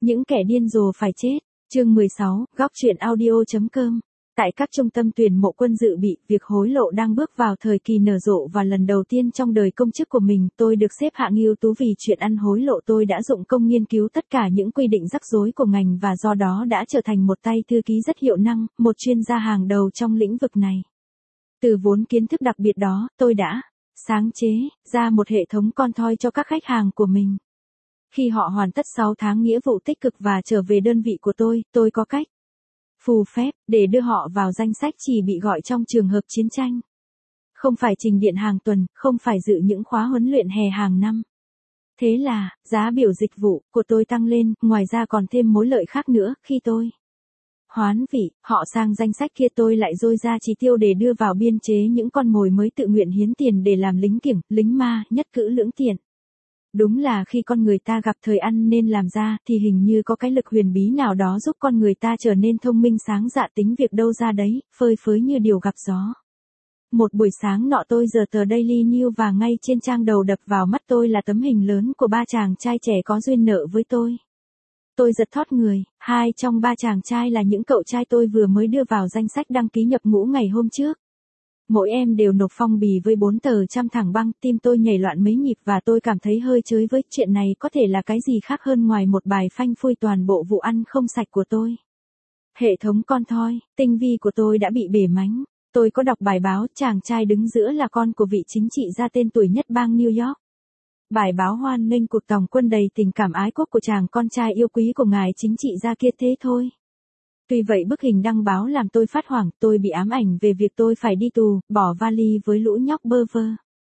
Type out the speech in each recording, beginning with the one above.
Những kẻ điên rồ phải chết. Chương 16, góc truyện audio.com. Tại các trung tâm tuyển mộ quân dự bị, việc hối lộ đang bước vào thời kỳ nở rộ và lần đầu tiên trong đời công chức của mình, tôi được xếp hạng ưu tú vì chuyện ăn hối lộ. Tôi đã dụng công nghiên cứu tất cả những quy định rắc rối của ngành và do đó đã trở thành một tay thư ký rất hiệu năng, một chuyên gia hàng đầu trong lĩnh vực này. Từ vốn kiến thức đặc biệt đó, tôi đã sáng chế ra một hệ thống con thoi cho các khách hàng của mình. Khi họ hoàn tất 6 tháng nghĩa vụ tích cực và trở về đơn vị của tôi có cách phù phép để đưa họ vào danh sách chỉ bị gọi trong trường hợp chiến tranh. Không phải trình điện hàng tuần, không phải dự những khóa huấn luyện hè hàng năm. Thế là, giá biểu dịch vụ của tôi tăng lên, ngoài ra còn thêm mối lợi khác nữa, khi tôi hoán vị, họ sang danh sách kia tôi lại dôi ra chi tiêu để đưa vào biên chế những con mồi mới tự nguyện hiến tiền để làm lính kiểng, lính ma, nhất cử lưỡng tiện. Đúng là khi con người ta gặp thời ăn nên làm ra thì hình như có cái lực huyền bí nào đó giúp con người ta trở nên thông minh sáng dạ, tính việc đâu ra đấy, phơi phới như điều gặp gió. Một buổi sáng nọ tôi giờ tờ Daily News và ngay trên trang đầu đập vào mắt tôi là tấm hình lớn của 3 chàng trai trẻ có duyên nợ với tôi. Tôi giật thót người, 2 trong 3 chàng trai là những cậu trai tôi vừa mới đưa vào danh sách đăng ký nhập ngũ ngày hôm trước. Mỗi em đều nộp phong bì với 4 tờ trăm thẳng băng, tim tôi nhảy loạn mấy nhịp và tôi cảm thấy hơi chới với chuyện này có thể là cái gì khác hơn ngoài một bài phanh phui toàn bộ vụ ăn không sạch của tôi. Hệ thống con thoi, tinh vi của tôi đã bị bể mánh. Tôi có đọc bài báo chàng trai đứng giữa là con của vị chính trị gia tên tuổi nhất bang New York. Bài báo hoan nghênh cuộc tòng quân đầy tình cảm ái quốc của chàng con trai yêu quý của ngài chính trị gia kia thế thôi. Tuy vậy bức hình đăng báo làm tôi phát hoảng, tôi bị ám ảnh về việc tôi phải đi tù, bỏ vali với lũ nhóc bơ vơ.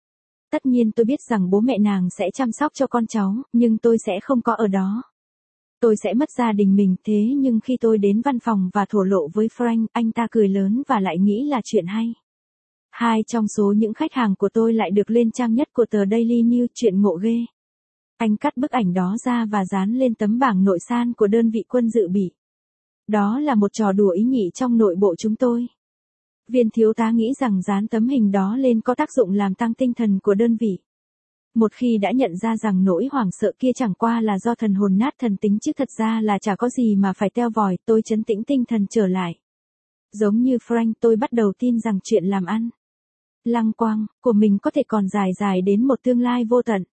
Tất nhiên tôi biết rằng bố mẹ nàng sẽ chăm sóc cho con cháu, nhưng tôi sẽ không có ở đó. Tôi sẽ mất gia đình mình, thế nhưng khi tôi đến văn phòng và thổ lộ với Frank, anh ta cười lớn và lại nghĩ là chuyện hay. 2 trong số những khách hàng của tôi lại được lên trang nhất của tờ Daily News, chuyện ngộ ghê. Anh cắt bức ảnh đó ra và dán lên tấm bảng nội san của đơn vị quân dự bị. Đó là một trò đùa ý nhị trong nội bộ chúng tôi. Viên thiếu tá nghĩ rằng dán tấm hình đó lên có tác dụng làm tăng tinh thần của đơn vị. Một khi đã nhận ra rằng nỗi hoảng sợ kia chẳng qua là do thần hồn nát thần tính chứ thật ra là chả có gì mà phải teo vòi, tôi trấn tĩnh tinh thần trở lại. Giống như Frank, tôi bắt đầu tin rằng chuyện làm ăn lăng quang của mình có thể còn dài đến một tương lai vô tận.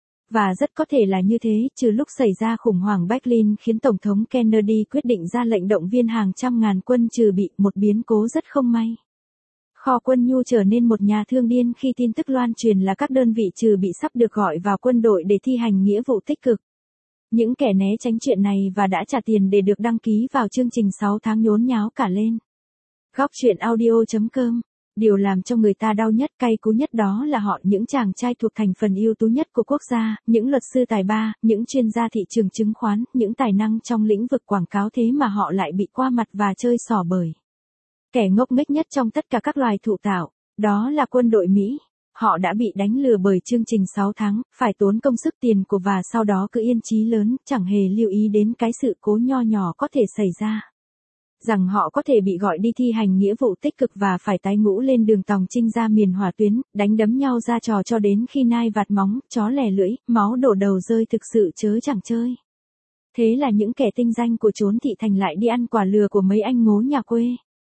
Và rất có thể là như thế, trừ lúc xảy ra khủng hoảng Berlin khiến Tổng thống Kennedy quyết định ra lệnh động viên hàng trăm ngàn quân trừ bị, một biến cố rất không may. Kho quân Nhu trở nên một nhà thương điên khi tin tức loan truyền là các đơn vị trừ bị sắp được gọi vào quân đội để thi hành nghĩa vụ tích cực. Những kẻ né tránh chuyện này và đã trả tiền để được đăng ký vào chương trình 6 tháng nhốn nháo cả lên. Góc truyện audio.com. Điều làm cho người ta đau nhất, cay cú nhất đó là họ, những chàng trai thuộc thành phần ưu tú nhất của quốc gia, những luật sư tài ba, những chuyên gia thị trường chứng khoán, những tài năng trong lĩnh vực quảng cáo, thế mà họ lại bị qua mặt và chơi xỏ bởi kẻ ngốc nghếch nhất trong tất cả các loài thụ tạo, đó là quân đội Mỹ. Họ đã bị đánh lừa bởi chương trình 6 tháng, phải tốn công sức tiền của và sau đó cứ yên chí lớn, chẳng hề lưu ý đến cái sự cố nho nhỏ có thể xảy ra. Rằng họ có thể bị gọi đi thi hành nghĩa vụ tích cực và phải tái ngũ lên đường tòng chinh ra miền hỏa tuyến, đánh đấm nhau ra trò cho đến khi nai vạt móng, chó lè lưỡi, máu đổ đầu rơi, thực sự chớ chẳng chơi. Thế là những kẻ tinh danh của chốn thị thành lại đi ăn quả lừa của mấy anh ngố nhà quê.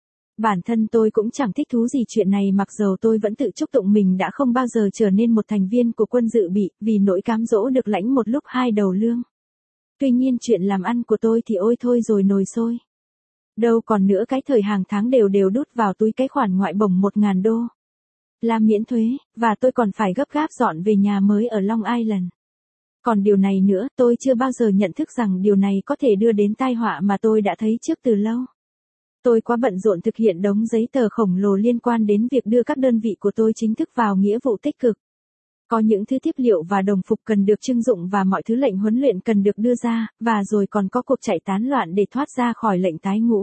Bản thân tôi cũng chẳng thích thú gì chuyện này, mặc dầu tôi vẫn tự chúc tụng mình đã không bao giờ trở nên một thành viên của quân dự bị, vì nỗi cám dỗ được lãnh một lúc 2 đầu lương. Tuy nhiên chuyện làm ăn của tôi thì ôi thôi rồi nồi sôi. Đâu còn nữa, cái thời hàng tháng đều đút vào túi cái khoản ngoại bổng 1.000 đô. Là miễn thuế, và tôi còn phải gấp gáp dọn về nhà mới ở Long Island. Còn điều này nữa, tôi chưa bao giờ nhận thức rằng điều này có thể đưa đến tai họa mà tôi đã thấy trước từ lâu. Tôi quá bận rộn thực hiện đống giấy tờ khổng lồ liên quan đến việc đưa các đơn vị của tôi chính thức vào nghĩa vụ tích cực. Có những thứ tiếp liệu và đồng phục cần được trưng dụng và mọi thứ lệnh huấn luyện cần được đưa ra, và rồi còn có cuộc chạy tán loạn để thoát ra khỏi lệnh tái ngũ.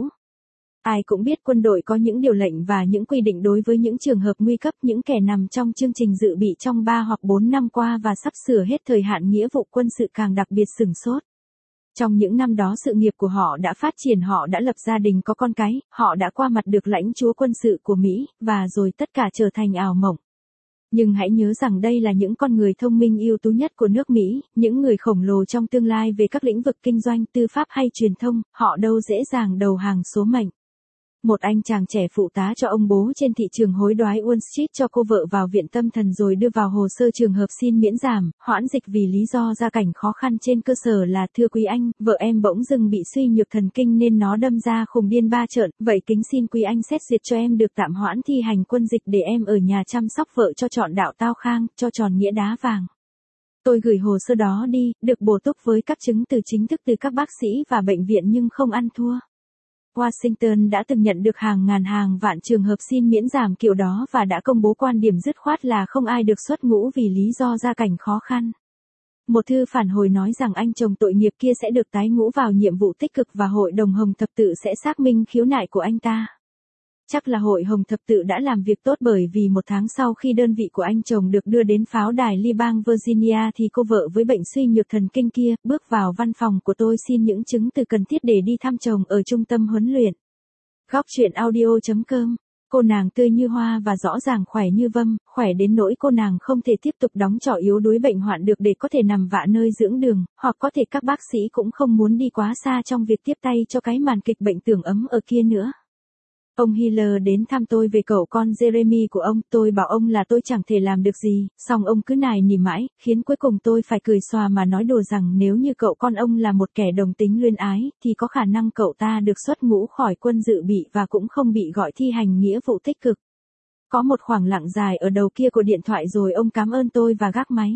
Ai cũng biết quân đội có những điều lệnh và những quy định đối với những trường hợp nguy cấp, những kẻ nằm trong chương trình dự bị trong 3 hoặc 4 năm qua và sắp sửa hết thời hạn nghĩa vụ quân sự càng đặc biệt sửng sốt. Trong những năm đó sự nghiệp của họ đã phát triển, họ đã lập gia đình có con cái, họ đã qua mặt được lãnh chúa quân sự của Mỹ, và rồi tất cả trở thành ảo mộng. Nhưng hãy nhớ rằng đây là những con người thông minh ưu tú nhất của nước Mỹ, những người khổng lồ trong tương lai về các lĩnh vực kinh doanh, tư pháp hay truyền thông, họ đâu dễ dàng đầu hàng số mệnh. Một anh chàng trẻ phụ tá cho ông bố trên thị trường hối đoái Wall Street cho cô vợ vào viện tâm thần rồi đưa vào hồ sơ trường hợp xin miễn giảm, hoãn dịch vì lý do gia cảnh khó khăn trên cơ sở là thưa quý anh, vợ em bỗng dưng bị suy nhược thần kinh nên nó đâm ra khùng điên ba trợn, vậy kính xin quý anh xét duyệt cho em được tạm hoãn thi hành quân dịch để em ở nhà chăm sóc vợ cho trọn đạo tao khang, cho tròn nghĩa đá vàng. Tôi gửi hồ sơ đó đi, được bổ túc với các chứng từ chính thức từ các bác sĩ và bệnh viện nhưng không ăn thua. Washington đã từng nhận được hàng ngàn hàng vạn trường hợp xin miễn giảm kiểu đó và đã công bố quan điểm dứt khoát là không ai được xuất ngũ vì lý do gia cảnh khó khăn. Một thư phản hồi nói rằng anh chồng tội nghiệp kia sẽ được tái ngũ vào nhiệm vụ tích cực và Hội đồng Hồng Thập Tự sẽ xác minh khiếu nại của anh ta. Chắc là Hội Hồng Thập Tự đã làm việc tốt bởi vì một tháng sau khi đơn vị của anh chồng được đưa đến pháo đài Lee bang Virginia thì cô vợ với bệnh suy nhược thần kinh kia bước vào văn phòng của tôi xin những chứng từ cần thiết để đi thăm chồng ở trung tâm huấn luyện. Góc truyện audio.com. Cô nàng tươi như hoa và rõ ràng khỏe như vâm, khỏe đến nỗi cô nàng không thể tiếp tục đóng trò yếu đuối bệnh hoạn được để có thể nằm vạ nơi dưỡng đường, hoặc có thể các bác sĩ cũng không muốn đi quá xa trong việc tiếp tay cho cái màn kịch bệnh tưởng ấm ở kia nữa. Ông Hiller đến thăm tôi về cậu con Jeremy của ông, tôi bảo ông là tôi chẳng thể làm được gì, song ông cứ nài nỉ mãi, khiến cuối cùng tôi phải cười xòa mà nói đùa rằng nếu như cậu con ông là một kẻ đồng tính luyên ái, thì có khả năng cậu ta được xuất ngũ khỏi quân dự bị và cũng không bị gọi thi hành nghĩa vụ tích cực. Có một khoảng lặng dài ở đầu kia của điện thoại rồi ông cảm ơn tôi và gác máy.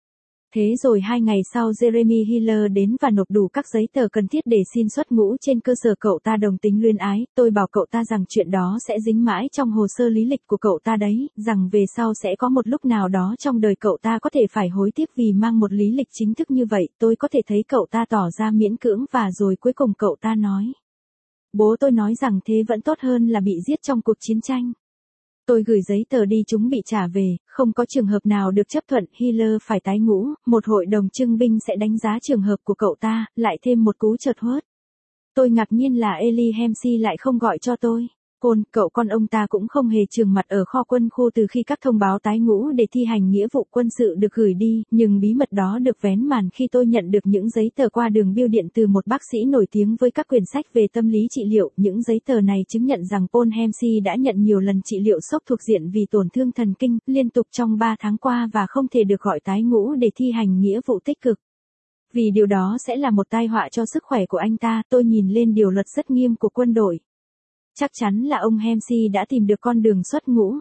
Thế rồi 2 ngày sau Jeremy Hiller đến và nộp đủ các giấy tờ cần thiết để xin xuất ngũ trên cơ sở cậu ta đồng tính luyên ái, tôi bảo cậu ta rằng chuyện đó sẽ dính mãi trong hồ sơ lý lịch của cậu ta đấy, rằng về sau sẽ có một lúc nào đó trong đời cậu ta có thể phải hối tiếc vì mang một lý lịch chính thức như vậy, tôi có thể thấy cậu ta tỏ ra miễn cưỡng và rồi cuối cùng cậu ta nói. Bố tôi nói rằng thế vẫn tốt hơn là bị giết trong cuộc chiến tranh. Tôi gửi giấy tờ đi chúng bị trả về, không có trường hợp nào được chấp thuận, Hiller phải tái ngũ, một hội đồng trưng binh sẽ đánh giá trường hợp của cậu ta, lại thêm một cú chợt huớt. Tôi ngạc nhiên là Eli Hemsey lại không gọi cho tôi. Cậu con ông ta cũng không hề chườm mặt ở kho quân khu từ khi các thông báo tái ngũ để thi hành nghĩa vụ quân sự được gửi đi, nhưng bí mật đó được vén màn khi tôi nhận được những giấy tờ qua đường bưu điện từ một bác sĩ nổi tiếng với các quyển sách về tâm lý trị liệu. Những giấy tờ này chứng nhận rằng Paul Hemsey đã nhận nhiều lần trị liệu sốc thuộc diện vì tổn thương thần kinh, liên tục trong 3 tháng qua và không thể được gọi tái ngũ để thi hành nghĩa vụ tích cực. Vì điều đó sẽ là một tai họa cho sức khỏe của anh ta, tôi nhìn lên điều luật rất nghiêm của quân đội. Chắc chắn là ông Hemsey đã tìm được con đường xuất ngũ.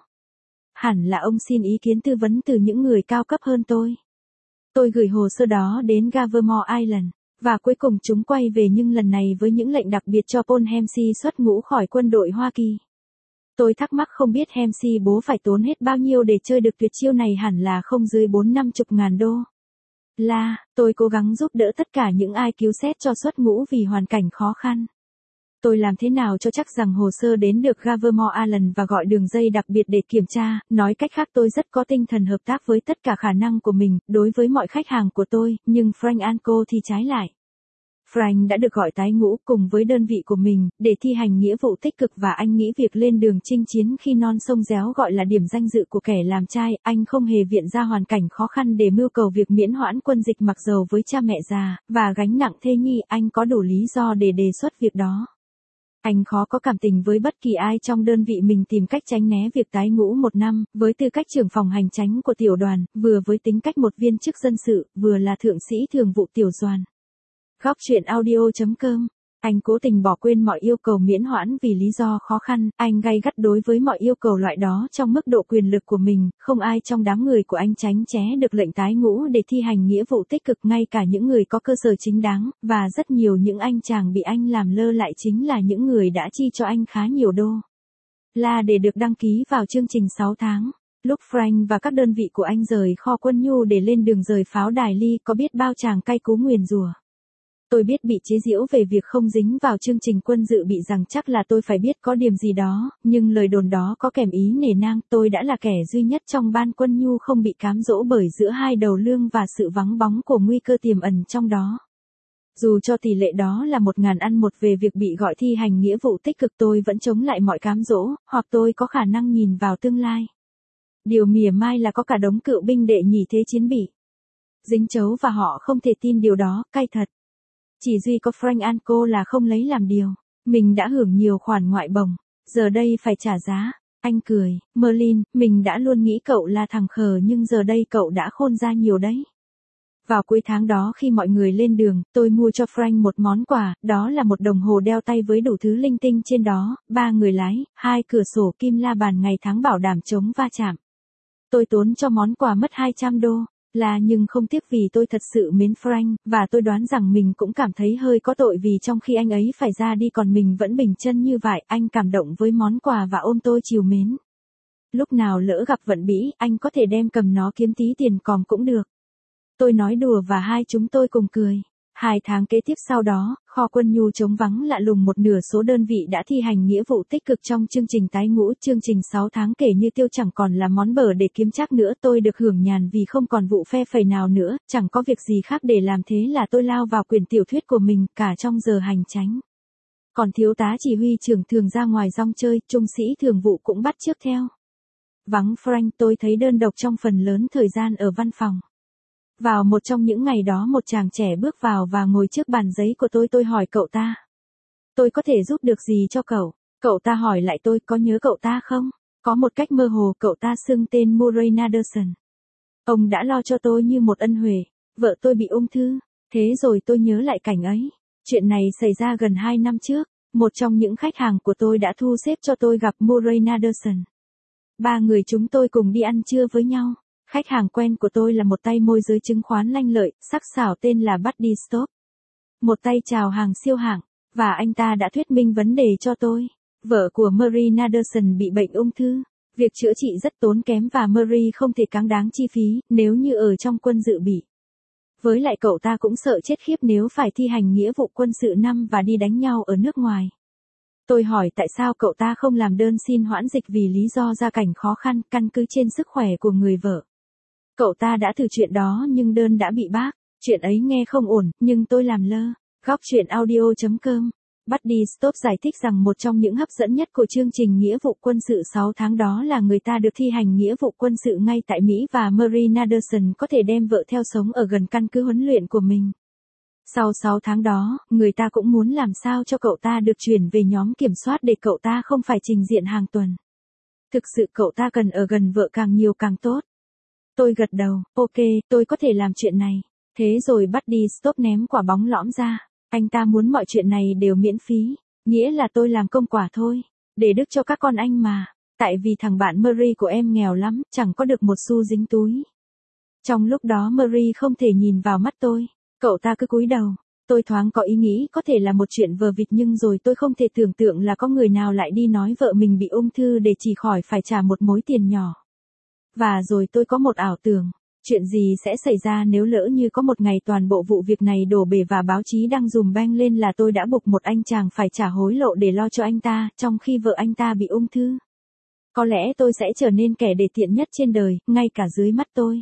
Hẳn là ông xin ý kiến tư vấn từ những người cao cấp hơn tôi. Tôi gửi hồ sơ đó đến Gavermore Island, và cuối cùng chúng quay về nhưng lần này với những lệnh đặc biệt cho Paul Hemsey xuất ngũ khỏi quân đội Hoa Kỳ. Tôi thắc mắc không biết Hemsey bố phải tốn hết bao nhiêu để chơi được tuyệt chiêu này, hẳn là không dưới 4-50 ngàn đô. Tôi cố gắng giúp đỡ tất cả những ai cứu xét cho xuất ngũ vì hoàn cảnh khó khăn. Tôi làm thế nào cho chắc rằng hồ sơ đến được Gavermore Island và gọi đường dây đặc biệt để kiểm tra, nói cách khác tôi rất có tinh thần hợp tác với tất cả khả năng của mình, đối với mọi khách hàng của tôi, nhưng Frank Anco thì trái lại. Frank đã được gọi tái ngũ cùng với đơn vị của mình, để thi hành nghĩa vụ tích cực và anh nghĩ việc lên đường chinh chiến khi non sông réo gọi là điểm danh dự của kẻ làm trai, anh không hề viện ra hoàn cảnh khó khăn để mưu cầu việc miễn hoãn quân dịch mặc dầu với cha mẹ già, và gánh nặng thê nhi, anh có đủ lý do để đề xuất việc đó. Anh khó có cảm tình với bất kỳ ai trong đơn vị mình tìm cách tránh né việc tái ngũ 1 năm, với tư cách trưởng phòng hành chánh của tiểu đoàn, vừa với tính cách một viên chức dân sự, vừa là thượng sĩ thường vụ tiểu đoàn. Góc truyện audio.com. Anh cố tình bỏ quên mọi yêu cầu miễn hoãn vì lý do khó khăn, anh gay gắt đối với mọi yêu cầu loại đó trong mức độ quyền lực của mình, không ai trong đám người của anh tránh né được lệnh tái ngũ để thi hành nghĩa vụ tích cực, ngay cả những người có cơ sở chính đáng, và rất nhiều những anh chàng bị anh làm lơ lại chính là những người đã chi cho anh khá nhiều đô la để được đăng ký vào chương trình 6 tháng. Lúc Frank và các đơn vị của anh rời kho quân nhu để lên đường rời pháo đài Lee, có biết bao chàng cay cú nguyền rủa. Tôi biết bị chế giễu về việc không dính vào chương trình quân dự bị rằng chắc là tôi phải biết có điểm gì đó, nhưng lời đồn đó có kèm ý nể nang, tôi đã là kẻ duy nhất trong ban quân nhu không bị cám dỗ bởi giữa hai đầu lương và sự vắng bóng của nguy cơ tiềm ẩn trong đó. Dù cho tỷ lệ đó là 1.000:1 về việc bị gọi thi hành nghĩa vụ tích cực, tôi vẫn chống lại mọi cám dỗ, hoặc tôi có khả năng nhìn vào tương lai. Điều mỉa mai là có cả đống cựu binh đệ nhị thế chiến bị dính chấu và họ không thể tin điều đó, cay thật. Chỉ duy có Frank Anco là không lấy làm điều. Mình đã hưởng nhiều khoản ngoại bổng, giờ đây phải trả giá. Anh cười, Merlin, mình đã luôn nghĩ cậu là thằng khờ nhưng giờ đây cậu đã khôn ra nhiều đấy. Vào cuối tháng đó khi mọi người lên đường, tôi mua cho Frank một món quà, đó là một đồng hồ đeo tay với đủ thứ linh tinh trên đó, 3 người lái, 2 cửa sổ kim la bàn ngày tháng bảo đảm chống va chạm. Tôi tốn cho món quà mất $200. Nhưng không tiếc vì tôi thật sự mến Frank, và tôi đoán rằng mình cũng cảm thấy hơi có tội vì trong khi anh ấy phải ra đi còn mình vẫn bình chân như vậy, anh cảm động với món quà và ôm tôi trìu mến. Lúc nào lỡ gặp vận bỉ, anh có thể đem cầm nó kiếm tí tiền còm cũng được. Tôi nói đùa và hai chúng tôi cùng cười. 2 tháng kế tiếp sau đó, kho quân nhu trống vắng lạ lùng, một nửa số đơn vị đã thi hành nghĩa vụ tích cực trong chương trình tái ngũ. Chương trình 6 tháng kể như tiêu chẳng còn là món bở để kiếm trác nữa. Tôi được hưởng nhàn vì không còn vụ phe phẩy nào nữa, chẳng có việc gì khác để làm, thế là tôi lao vào quyển tiểu thuyết của mình, cả trong giờ hành chánh. Còn thiếu tá chỉ huy trưởng thường ra ngoài rong chơi, trung sĩ thường vụ cũng bắt chước theo. Vắng Frank, tôi thấy đơn độc trong phần lớn thời gian ở văn phòng. Vào một trong những ngày đó, một chàng trẻ bước vào và ngồi trước bàn giấy của tôi hỏi cậu ta. Tôi có thể giúp được gì cho cậu? Cậu ta hỏi lại tôi, có nhớ cậu ta không? Có một cách mơ hồ cậu ta xưng tên Murray Naderson. Ông đã lo cho tôi như một ân huệ. Vợ tôi bị ung thư. Thế rồi tôi nhớ lại cảnh ấy. Chuyện này xảy ra gần 2 năm trước. Một trong những khách hàng của tôi đã thu xếp cho tôi gặp Murray Naderson. 3 người chúng tôi cùng đi ăn trưa với nhau. Khách hàng quen của tôi là một tay môi giới chứng khoán lanh lợi, sắc sảo tên là Buddy Stop. Một tay chào hàng siêu hạng, và anh ta đã thuyết minh vấn đề cho tôi. Vợ của Murray Naderson bị bệnh ung thư. Việc chữa trị rất tốn kém và Murray không thể cáng đáng chi phí nếu như ở trong quân dự bị. Với lại cậu ta cũng sợ chết khiếp nếu phải thi hành nghĩa vụ quân sự năm và đi đánh nhau ở nước ngoài. Tôi hỏi tại sao cậu ta không làm đơn xin hoãn dịch vì lý do gia cảnh khó khăn, căn cứ trên sức khỏe của người vợ. Cậu ta đã thử chuyện đó nhưng đơn đã bị bác. Chuyện ấy nghe không ổn, nhưng tôi làm lơ. Góc chuyện audio.com. Buddy Stop giải thích rằng một trong những hấp dẫn nhất của chương trình nghĩa vụ quân sự 6 tháng đó là người ta được thi hành nghĩa vụ quân sự ngay tại Mỹ và Murray Naderson có thể đem vợ theo sống ở gần căn cứ huấn luyện của mình. Sau 6 tháng đó, người ta cũng muốn làm sao cho cậu ta được chuyển về nhóm kiểm soát để cậu ta không phải trình diện hàng tuần. Thực sự cậu ta cần ở gần vợ càng nhiều càng tốt. Tôi gật đầu, ok, tôi có thể làm chuyện này. Thế rồi Buddy Stop ném quả bóng lõm ra. Anh ta muốn mọi chuyện này đều miễn phí. Nghĩa là tôi làm công quả thôi. Để đức cho các con anh mà. Tại vì thằng bạn Murray của em nghèo lắm, chẳng có được một xu dính túi. Trong lúc đó Murray không thể nhìn vào mắt tôi. Cậu ta cứ cúi đầu. Tôi thoáng có ý nghĩ có thể là một chuyện vờ vịt nhưng rồi tôi không thể tưởng tượng là có người nào lại đi nói vợ mình bị ung thư để chỉ khỏi phải trả một mối tiền nhỏ. Và rồi tôi có một ảo tưởng. Chuyện gì sẽ xảy ra nếu lỡ như có một ngày toàn bộ vụ việc này đổ bể và báo chí đăng dùm beng lên là tôi đã buộc một anh chàng phải trả hối lộ để lo cho anh ta, trong khi vợ anh ta bị ung thư. Có lẽ tôi sẽ trở nên kẻ đề tiện nhất trên đời, ngay cả dưới mắt tôi.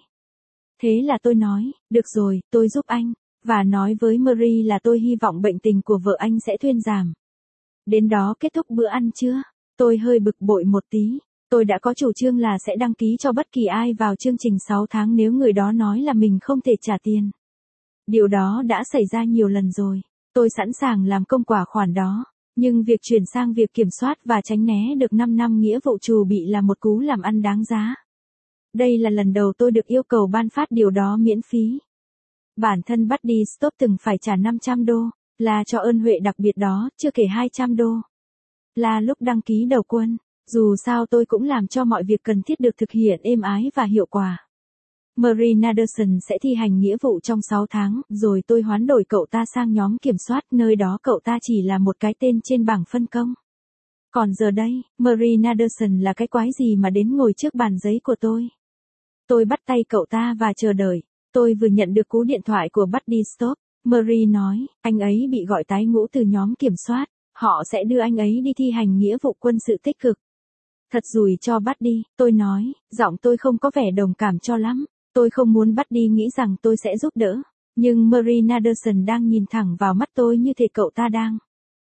Thế là tôi nói, được rồi, tôi giúp anh. Và nói với Murray là tôi hy vọng bệnh tình của vợ anh sẽ thuyên giảm. Đến đó kết thúc bữa ăn trưa. Tôi hơi bực bội một tí. Tôi đã có chủ trương là sẽ đăng ký cho bất kỳ ai vào chương trình 6 tháng nếu người đó nói là mình không thể trả tiền. Điều đó đã xảy ra nhiều lần rồi. Tôi sẵn sàng làm công quả khoản đó. Nhưng việc chuyển sang việc kiểm soát và tránh né được 5 năm nghĩa vụ trù bị là một cú làm ăn đáng giá. Đây là lần đầu tôi được yêu cầu ban phát điều đó miễn phí. Bản thân Buddy Stop từng phải trả $500, là cho ơn huệ đặc biệt đó, chưa kể $200. Là lúc đăng ký đầu quân. Dù sao tôi cũng làm cho mọi việc cần thiết được thực hiện êm ái và hiệu quả. Murray Naderson sẽ thi hành nghĩa vụ trong 6 tháng, rồi tôi hoán đổi cậu ta sang nhóm kiểm soát, nơi đó cậu ta chỉ là một cái tên trên bảng phân công. Còn giờ đây, Murray Naderson là cái quái gì mà đến ngồi trước bàn giấy của tôi. Tôi bắt tay cậu ta và chờ đợi. Tôi vừa nhận được cú điện thoại của Buddy Stop. Murray nói, anh ấy bị gọi tái ngũ từ nhóm kiểm soát. Họ sẽ đưa anh ấy đi thi hành nghĩa vụ quân sự tích cực. Thật rủi cho Buddy, tôi nói, giọng tôi không có vẻ đồng cảm cho lắm. Tôi không muốn Buddy nghĩ rằng tôi sẽ giúp đỡ. Nhưng Murray Naderson đang nhìn thẳng vào mắt tôi như thể cậu ta đang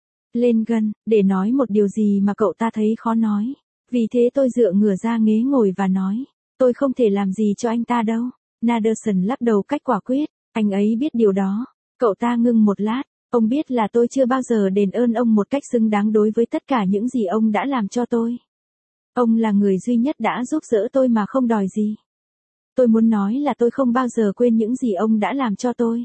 lên gân, để nói một điều gì mà cậu ta thấy khó nói. Vì thế tôi dựa ngửa ra ghế ngồi và nói, Tôi không thể làm gì cho anh ta đâu. Naderson lắc đầu cách quả quyết. Anh ấy biết điều đó. Cậu ta ngưng một lát. Ông biết là tôi chưa bao giờ đền ơn ông một cách xứng đáng đối với tất cả những gì ông đã làm cho tôi. Ông là người duy nhất đã giúp đỡ tôi mà không đòi gì. Tôi muốn nói là tôi không bao giờ quên những gì ông đã làm cho tôi.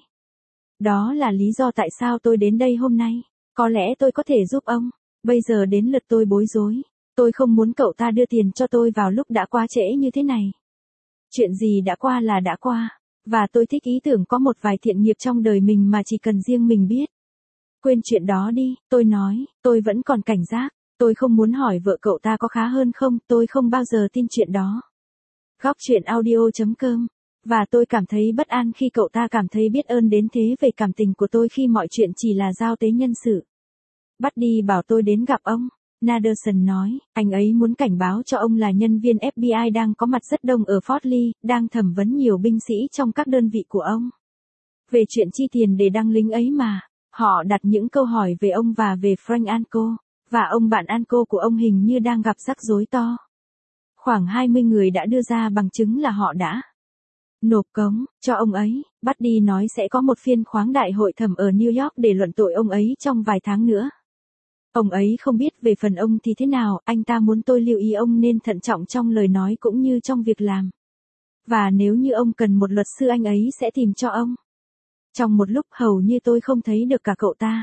Đó là lý do tại sao tôi đến đây hôm nay. Có lẽ tôi có thể giúp ông. Bây giờ đến lượt tôi bối rối. Tôi không muốn cậu ta đưa tiền cho tôi vào lúc đã quá trễ như thế này. Chuyện gì đã qua là đã qua. Và tôi thích ý tưởng có một vài thiện nghiệp trong đời mình mà chỉ cần riêng mình biết. Quên chuyện đó đi, tôi nói, tôi vẫn còn cảnh giác. Tôi không muốn hỏi vợ cậu ta có khá hơn không, tôi không bao giờ tin chuyện đó. Góc chuyện audio.com. Và tôi cảm thấy bất an khi cậu ta cảm thấy biết ơn đến thế về cảm tình của tôi khi mọi chuyện chỉ là giao tế nhân sự. Buddy bảo tôi đến gặp ông. Naderson nói, anh ấy muốn cảnh báo cho ông là nhân viên FBI đang có mặt rất đông ở Fort Lee, đang thẩm vấn nhiều binh sĩ trong các đơn vị của ông. Về chuyện chi tiền để đăng lính ấy mà, họ đặt những câu hỏi về ông và về Frank Anco, và ông bạn Anco của ông hình như đang gặp rắc rối to. Khoảng 20 người đã đưa ra bằng chứng là họ đã nộp cống cho ông ấy. Buddy nói sẽ có một phiên khoáng đại hội thẩm ở New York để luận tội ông ấy trong vài tháng nữa. Ông ấy không biết về phần ông thì thế nào, anh ta muốn tôi lưu ý ông nên thận trọng trong lời nói cũng như trong việc làm. Và nếu như ông cần một luật sư anh ấy sẽ tìm cho ông. Trong một lúc hầu như tôi không thấy được cả cậu ta.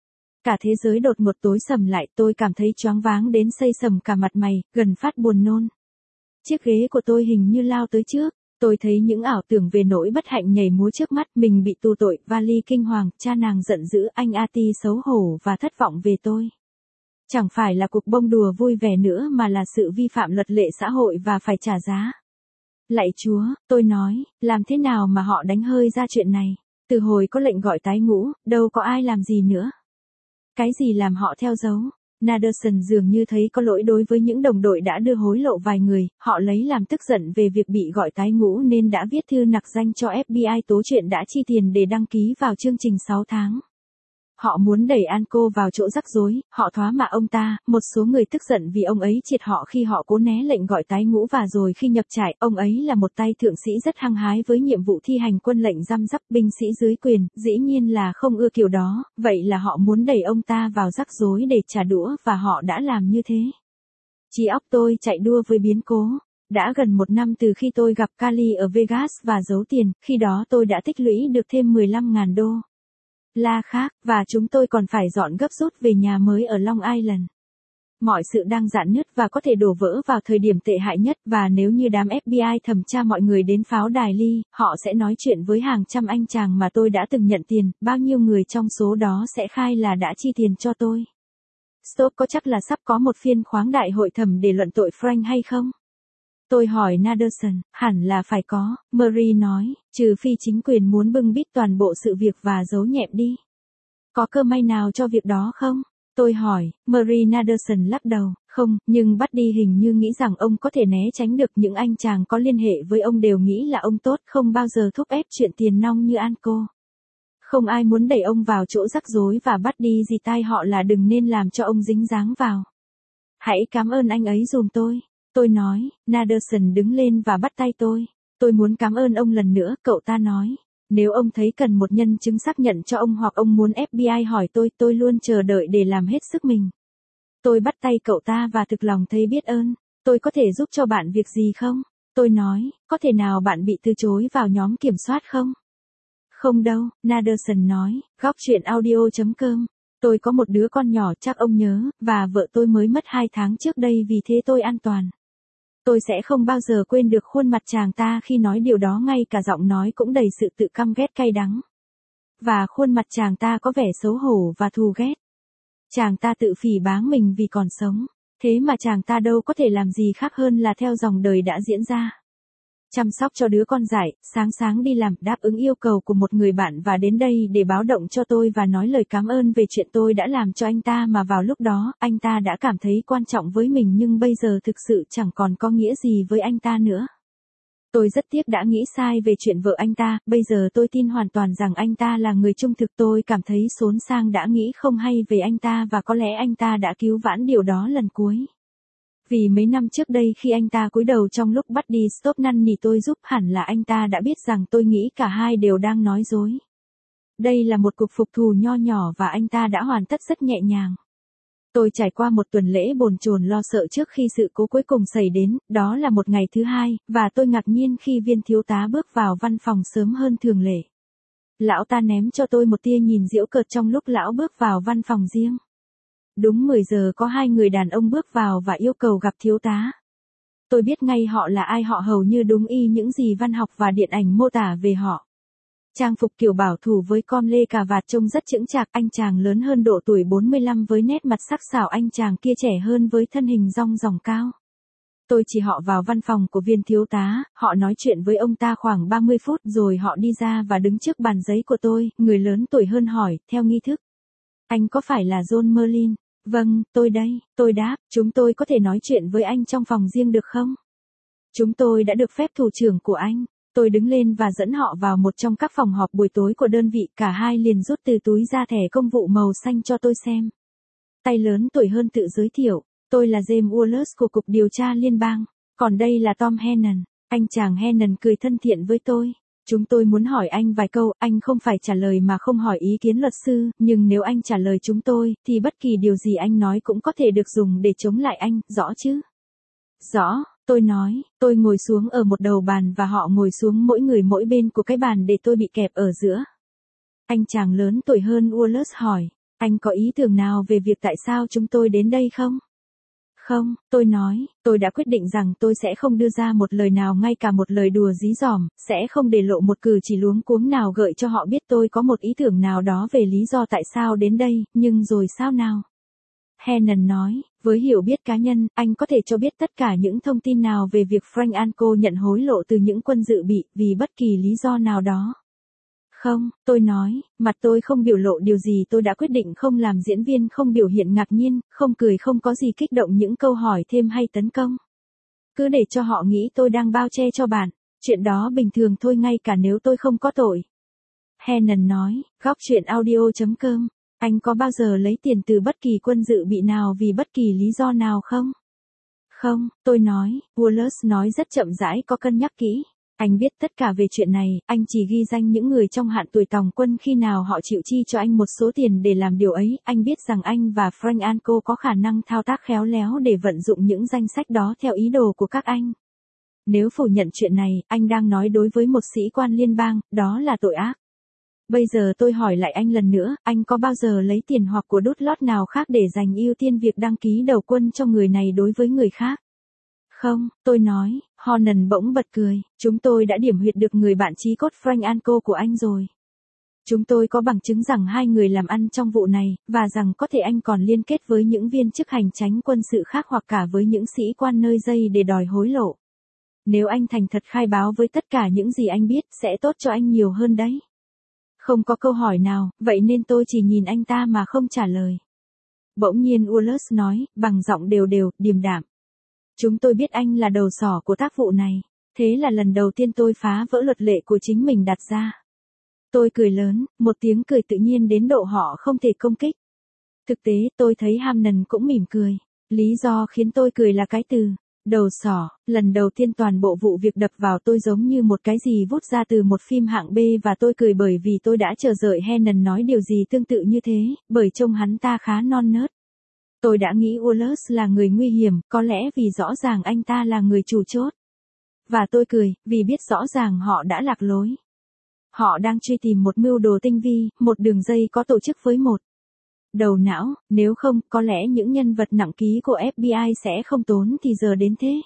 Cả thế giới đột ngột tối sầm lại, tôi cảm thấy choáng váng đến xây sầm cả mặt mày, gần phát buồn nôn. Chiếc ghế của tôi hình như lao tới trước. Tôi thấy những ảo tưởng về nỗi bất hạnh nhảy múa trước mắt, mình bị tù tội, Vali kinh hoàng, cha nàng giận dữ, anh Ati xấu hổ và thất vọng về tôi. Chẳng phải là cuộc bông đùa vui vẻ nữa mà là sự vi phạm luật lệ xã hội và phải trả giá. Lạy Chúa, tôi nói, làm thế nào mà họ đánh hơi ra chuyện này? Từ hồi có lệnh gọi tái ngũ, đâu có ai làm gì nữa. Cái gì làm họ theo dấu? Naderson dường như thấy có lỗi đối với những đồng đội đã đưa hối lộ vài người, họ lấy làm tức giận về việc bị gọi tái ngũ nên đã viết thư nặc danh cho FBI tố chuyện đã chi tiền để đăng ký vào chương trình 6 tháng. Họ muốn đẩy Anco vào chỗ rắc rối, họ thoá mạ ông ta, một số người tức giận vì ông ấy triệt họ khi họ cố né lệnh gọi tái ngũ và rồi khi nhập trại, ông ấy là một tay thượng sĩ rất hăng hái với nhiệm vụ thi hành quân lệnh răm rắp binh sĩ dưới quyền, dĩ nhiên là không ưa kiểu đó, vậy là họ muốn đẩy ông ta vào rắc rối để trả đũa và họ đã làm như thế. Trí óc tôi chạy đua với biến cố. Đã gần 1 năm từ khi tôi gặp Kali ở Vegas và giấu tiền, khi đó tôi đã tích lũy được thêm 15.000 đô. La khác, và chúng tôi còn phải dọn gấp rút về nhà mới ở Long Island. Mọi sự đang rạn nứt và có thể đổ vỡ vào thời điểm tệ hại nhất và nếu như đám FBI thẩm tra mọi người đến pháo đài Lee, họ sẽ nói chuyện với hàng trăm anh chàng mà tôi đã từng nhận tiền, bao nhiêu người trong số đó sẽ khai là đã chi tiền cho tôi. Stop có chắc là sắp có một phiên khoáng đại hội thẩm để luận tội Frank hay không? Tôi hỏi Naderson, hẳn là phải có, Marie nói, trừ phi chính quyền muốn bưng bít toàn bộ sự việc và giấu nhẹm đi. Có cơ may nào cho việc đó không? Tôi hỏi, Marie. Naderson lắc đầu, không, nhưng Buddy hình như nghĩ rằng ông có thể né tránh được. Những anh chàng có liên hệ với ông đều nghĩ là ông tốt, không bao giờ thúc ép chuyện tiền nong như Anco. Không ai muốn đẩy ông vào chỗ rắc rối và Buddy dì tai họ là đừng nên làm cho ông dính dáng vào. Hãy cảm ơn anh ấy giùm tôi. Tôi nói, Naderson đứng lên và bắt tay tôi. Tôi muốn cảm ơn ông lần nữa, cậu ta nói. Nếu ông thấy cần một nhân chứng xác nhận cho ông hoặc ông muốn FBI hỏi tôi luôn chờ đợi để làm hết sức mình. Tôi bắt tay cậu ta và thực lòng thấy biết ơn. Tôi có thể giúp cho bạn việc gì không? Tôi nói, có thể nào bạn bị từ chối vào nhóm kiểm soát không? Không đâu, Naderson nói, góc chuyện audio.com. Tôi có một đứa con nhỏ chắc ông nhớ, và vợ tôi mới mất 2 tháng trước đây vì thế tôi an toàn. Tôi sẽ không bao giờ quên được khuôn mặt chàng ta khi nói điều đó, ngay cả giọng nói cũng đầy sự tự căm ghét cay đắng. Và khuôn mặt chàng ta có vẻ xấu hổ và thù ghét. Chàng ta tự phỉ báng mình vì còn sống, thế mà chàng ta đâu có thể làm gì khác hơn là theo dòng đời đã diễn ra. Chăm sóc cho đứa con dại, sáng sáng đi làm, đáp ứng yêu cầu của một người bạn và đến đây để báo động cho tôi và nói lời cảm ơn về chuyện tôi đã làm cho anh ta mà vào lúc đó, anh ta đã cảm thấy quan trọng với mình nhưng bây giờ thực sự chẳng còn có nghĩa gì với anh ta nữa. Tôi rất tiếc đã nghĩ sai về chuyện vợ anh ta, bây giờ tôi tin hoàn toàn rằng anh ta là người trung thực. Tôi cảm thấy xốn sang đã nghĩ không hay về anh ta và có lẽ anh ta đã cứu vãn điều đó lần cuối. Vì mấy năm trước đây khi anh ta cúi đầu trong lúc bắt đi Stop năn nỉ tôi giúp, hẳn là anh ta đã biết rằng tôi nghĩ cả hai đều đang nói dối. Đây là một cuộc phục thù nho nhỏ và anh ta đã hoàn tất rất nhẹ nhàng. Tôi trải qua một tuần lễ bồn chồn lo sợ trước khi sự cố cuối cùng xảy đến, đó là một ngày thứ hai, và tôi ngạc nhiên khi viên thiếu tá bước vào văn phòng sớm hơn thường lệ. Lão ta ném cho tôi một tia nhìn giễu cợt trong lúc lão bước vào văn phòng riêng. Đúng 10 giờ có hai người đàn ông bước vào và yêu cầu gặp thiếu tá. Tôi biết ngay họ là ai, họ hầu như đúng y những gì văn học và điện ảnh mô tả về họ. Trang phục kiểu bảo thủ với com lê cà vạt trông rất chững chạc, anh chàng lớn hơn độ tuổi 45 với nét mặt sắc sảo, anh chàng kia trẻ hơn với thân hình dong dỏng cao. Tôi chỉ họ vào văn phòng của viên thiếu tá, họ nói chuyện với ông ta khoảng 30 phút rồi họ đi ra và đứng trước bàn giấy của tôi, người lớn tuổi hơn hỏi, theo nghi thức. Anh có phải là John Merlin? Vâng, tôi đây, tôi đáp, chúng tôi có thể nói chuyện với anh trong phòng riêng được không? Chúng tôi đã được phép thủ trưởng của anh. Tôi đứng lên và dẫn họ vào một trong các phòng họp buổi tối của đơn vị, cả hai liền rút từ túi ra thẻ công vụ màu xanh cho tôi xem. Tay lớn tuổi hơn tự giới thiệu, tôi là James Wallace của Cục Điều tra Liên bang, còn đây là Tom Hannon. Anh chàng Hannon cười thân thiện với tôi. Chúng tôi muốn hỏi anh vài câu, anh không phải trả lời mà không hỏi ý kiến luật sư, nhưng nếu anh trả lời chúng tôi, thì bất kỳ điều gì anh nói cũng có thể được dùng để chống lại anh, rõ chứ? Rõ, tôi nói, tôi ngồi xuống ở một đầu bàn và họ ngồi xuống mỗi người mỗi bên của cái bàn để tôi bị kẹp ở giữa. Anh chàng lớn tuổi hơn Wallace hỏi, anh có ý tưởng nào về việc tại sao chúng tôi đến đây không? Không, tôi nói, tôi đã quyết định rằng tôi sẽ không đưa ra một lời nào, ngay cả một lời đùa dí dỏm, sẽ không để lộ một cử chỉ luống cuống nào gợi cho họ biết tôi có một ý tưởng nào đó về lý do tại sao đến đây, nhưng rồi sao nào? Hannon nói, với hiểu biết cá nhân, anh có thể cho biết tất cả những thông tin nào về việc Frank Anco nhận hối lộ từ những quân dự bị, vì bất kỳ lý do nào đó. Không, tôi nói, mặt tôi không biểu lộ điều gì, tôi đã quyết định không làm diễn viên, không biểu hiện ngạc nhiên, không cười, không có gì kích động những câu hỏi thêm hay tấn công. Cứ để cho họ nghĩ tôi đang bao che cho bạn, chuyện đó bình thường thôi, ngay cả nếu tôi không có tội. Hannon nói, góc chuyện audio.com, anh có bao giờ lấy tiền từ bất kỳ quân dự bị nào vì bất kỳ lý do nào không? Không, tôi nói, Wallace nói rất chậm rãi, có cân nhắc kỹ. Anh biết tất cả về chuyện này, anh chỉ ghi danh những người trong hạn tuổi tòng quân khi nào họ chịu chi cho anh một số tiền để làm điều ấy. Anh biết rằng anh và Frank Anco có khả năng thao tác khéo léo để vận dụng những danh sách đó theo ý đồ của các anh. Nếu phủ nhận chuyện này, anh đang nói đối với một sĩ quan liên bang, đó là tội ác. Bây giờ tôi hỏi lại anh lần nữa, anh có bao giờ lấy tiền hoặc của đút lót nào khác để dành ưu tiên việc đăng ký đầu quân cho người này đối với người khác? Không, tôi nói, Hannon bỗng bật cười, chúng tôi đã điểm huyệt được người bạn chí cốt Frank Anco của anh rồi. Chúng tôi có bằng chứng rằng hai người làm ăn trong vụ này, và rằng có thể anh còn liên kết với những viên chức hành chánh quân sự khác hoặc cả với những sĩ quan nơi dây để đòi hối lộ. Nếu anh thành thật khai báo với tất cả những gì anh biết, sẽ tốt cho anh nhiều hơn đấy. Không có câu hỏi nào, vậy nên tôi chỉ nhìn anh ta mà không trả lời. Bỗng nhiên Wallace nói, bằng giọng đều đều, điềm đạm. Chúng tôi biết anh là đầu sỏ của tác vụ này. Thế là lần đầu tiên tôi phá vỡ luật lệ của chính mình đặt ra. Tôi cười lớn, một tiếng cười tự nhiên đến độ họ không thể công kích. Thực tế, tôi thấy Hannon cũng mỉm cười. Lý do khiến tôi cười là cái từ đầu sỏ. Lần đầu tiên toàn bộ vụ việc đập vào tôi giống như một cái gì vút ra từ một phim hạng B, và tôi cười bởi vì tôi đã chờ đợi Hannon nói điều gì tương tự như thế, bởi trông hắn ta khá non nớt. Tôi đã nghĩ Wallace là người nguy hiểm, có lẽ vì rõ ràng anh ta là người chủ chốt. Và tôi cười, vì biết rõ ràng họ đã lạc lối. Họ đang truy tìm một mưu đồ tinh vi, một đường dây có tổ chức với một đầu não, nếu không, có lẽ những nhân vật nặng ký của FBI sẽ không tốn thì giờ đến thế.